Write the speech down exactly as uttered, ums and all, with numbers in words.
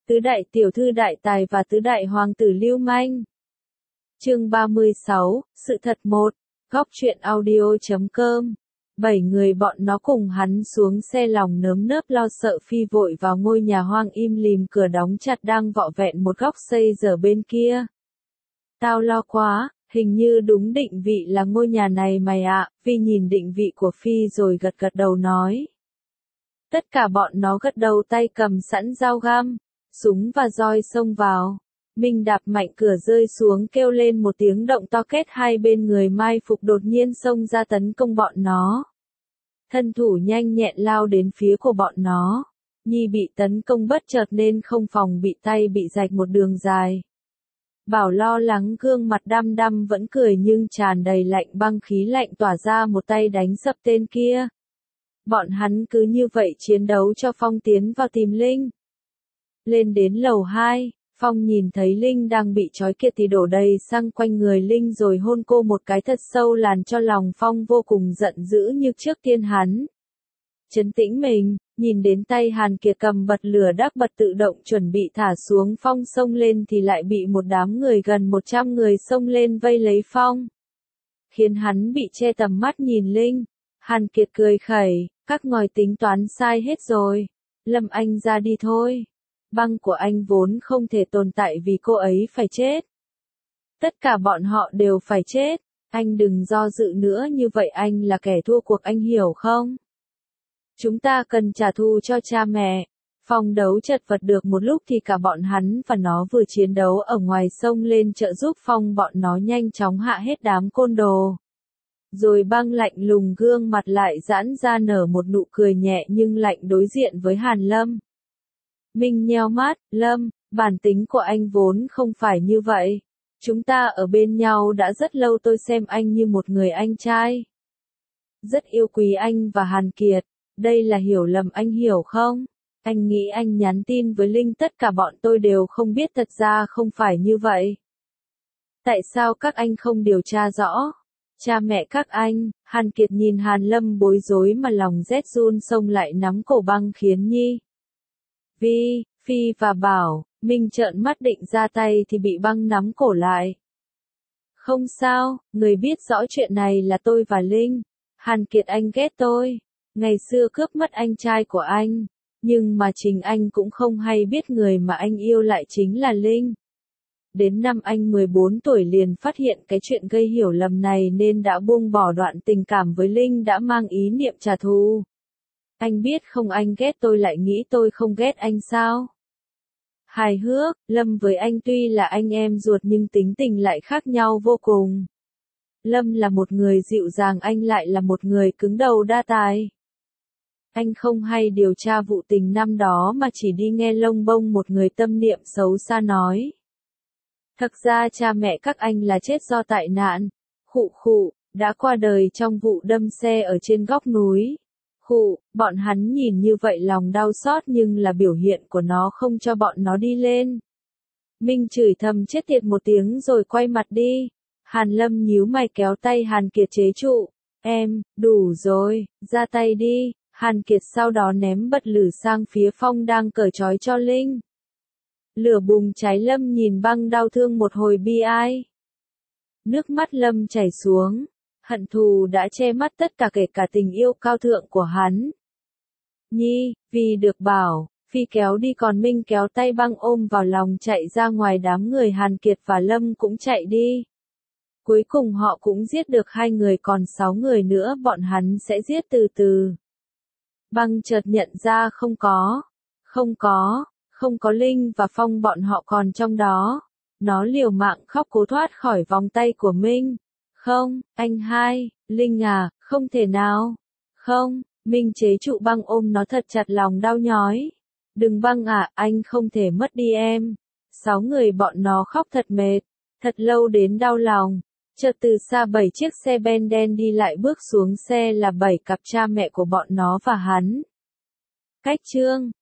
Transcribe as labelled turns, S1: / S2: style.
S1: Tứ đại tiểu thư đại tài và tứ đại hoàng tử lưu manh. Chương ba mươi sáu, sự thật một. Góc truyện audio.com. Bảy người bọn nó cùng hắn xuống xe lòng nơm nớp lo sợ phi vội vào ngôi nhà hoang im lìm cửa đóng chặt đang vọ vẹn một góc xây giờ bên kia. Tao lo quá, hình như đúng định vị là ngôi nhà này mày ạ, Phi nhìn định vị của Phi rồi gật gật đầu nói. Tất cả bọn nó gật đầu tay cầm sẵn dao găm, súng và roi xông vào. Minh đạp mạnh cửa rơi xuống kêu lên một tiếng động to két, hai bên người mai phục đột nhiên xông ra tấn công bọn nó. Thân thủ nhanh nhẹn lao đến phía của bọn nó. Nhi bị tấn công bất chợt nên không phòng bị, tay bị rạch một đường dài. Bảo lo lắng gương mặt đăm đăm vẫn cười nhưng tràn đầy lạnh băng khí lạnh tỏa ra, một tay đánh sập tên kia. Bọn hắn cứ như vậy chiến đấu cho Phong tiến vào tìm Linh. Lên đến lầu hai, Phong nhìn thấy Linh đang bị trói kia thì đổ đầy xăng quanh người Linh rồi hôn cô một cái thật sâu, làm cho lòng Phong vô cùng giận dữ như trước tiên hắn. Trấn tĩnh mình, nhìn đến tay Hàn Kiệt cầm bật lửa đắc bật tự động chuẩn bị thả xuống, Phong xông lên thì lại bị một đám người gần một trăm người xông lên vây lấy Phong. Khiến hắn bị che tầm mắt nhìn Linh. Hàn Kiệt cười khẩy, các ngòi tính toán sai hết rồi. Lâm Anh ra đi thôi. Băng của anh vốn không thể tồn tại vì cô ấy phải chết. Tất cả bọn họ đều phải chết. Anh đừng do dự nữa, như vậy anh là kẻ thua cuộc, anh hiểu không? Chúng ta cần trả thù cho cha mẹ. Phong đấu chật vật được một lúc thì cả bọn hắn và nó vừa chiến đấu ở ngoài sông lên trợ giúp Phong, bọn nó nhanh chóng hạ hết đám côn đồ. Rồi băng lạnh lùng gương mặt lại giãn ra nở một nụ cười nhẹ nhưng lạnh đối diện với Hàn Lâm. Minh nheo mắt, Lâm, bản tính của anh vốn không phải như vậy. Chúng ta ở bên nhau đã rất lâu, tôi xem anh như một người anh trai. Rất yêu quý anh và Hàn Kiệt, đây là hiểu lầm, anh hiểu không? Anh nghĩ anh nhắn tin với Linh, tất cả bọn tôi đều không biết, thật ra không phải như vậy. Tại sao các anh không điều tra rõ? Cha mẹ các anh, Hàn Kiệt nhìn Hàn Lâm bối rối mà lòng rét run, xông lại nắm cổ băng khiến Nhi. Vi, Phi và Bảo, Minh trợn mắt định ra tay thì bị băng nắm cổ lại. Không sao, người biết rõ chuyện này là tôi và Linh. Hàn Kiệt, anh ghét tôi. Ngày xưa cướp mất anh trai của anh. Nhưng mà chính anh cũng không hay biết người mà anh yêu lại chính là Linh. Đến năm anh mười bốn tuổi liền phát hiện cái chuyện gây hiểu lầm này nên đã buông bỏ đoạn tình cảm với Linh, đã mang ý niệm trả thù. Anh biết không, anh ghét tôi lại nghĩ tôi không ghét anh sao? Hài hước, Lâm với anh tuy là anh em ruột nhưng tính tình lại khác nhau vô cùng. Lâm là một người dịu dàng, anh lại là một người cứng đầu đa tài. Anh không hay điều tra vụ tình năm đó mà chỉ đi nghe lông bông một người tâm niệm xấu xa nói. Thực ra cha mẹ các anh là chết do tai nạn. Khụ khụ, đã qua đời trong vụ đâm xe ở trên góc núi. Khụ, bọn hắn nhìn như vậy lòng đau xót nhưng là biểu hiện của nó không cho bọn nó đi lên. Minh chửi thầm chết tiệt một tiếng rồi quay mặt đi. Hàn Lâm nhíu mày kéo tay Hàn Kiệt chế trụ. Em, đủ rồi, ra tay đi. Hàn Kiệt sau đó ném bật lửa sang phía Phong đang cởi trói cho Linh. Lửa bùng cháy, Lâm nhìn băng đau thương một hồi bi ai. Nước mắt Lâm chảy xuống. Hận thù đã che mắt tất cả, kể cả tình yêu cao thượng của hắn. Nhi, vì được Bảo, Phi kéo đi, còn Minh kéo tay băng ôm vào lòng chạy ra ngoài. Đám người Hàn Kiệt và Lâm cũng chạy đi. Cuối cùng họ cũng giết được hai người, còn sáu người nữa bọn hắn sẽ giết từ từ. Băng chợt nhận ra không có, không có, không có Linh và Phong, bọn họ còn trong đó. Nó liều mạng khóc cố thoát khỏi vòng tay của Minh. Không, anh hai, Linh à, không thể nào. Không, Minh chế trụ băng ôm nó thật chặt, lòng đau nhói. Đừng băng à, anh không thể mất đi em. Sáu người bọn nó khóc thật mệt, thật lâu đến đau lòng. Chợt từ xa bảy chiếc xe ben đen đi lại, bước xuống xe là bảy cặp cha mẹ của bọn nó và hắn. Cách chương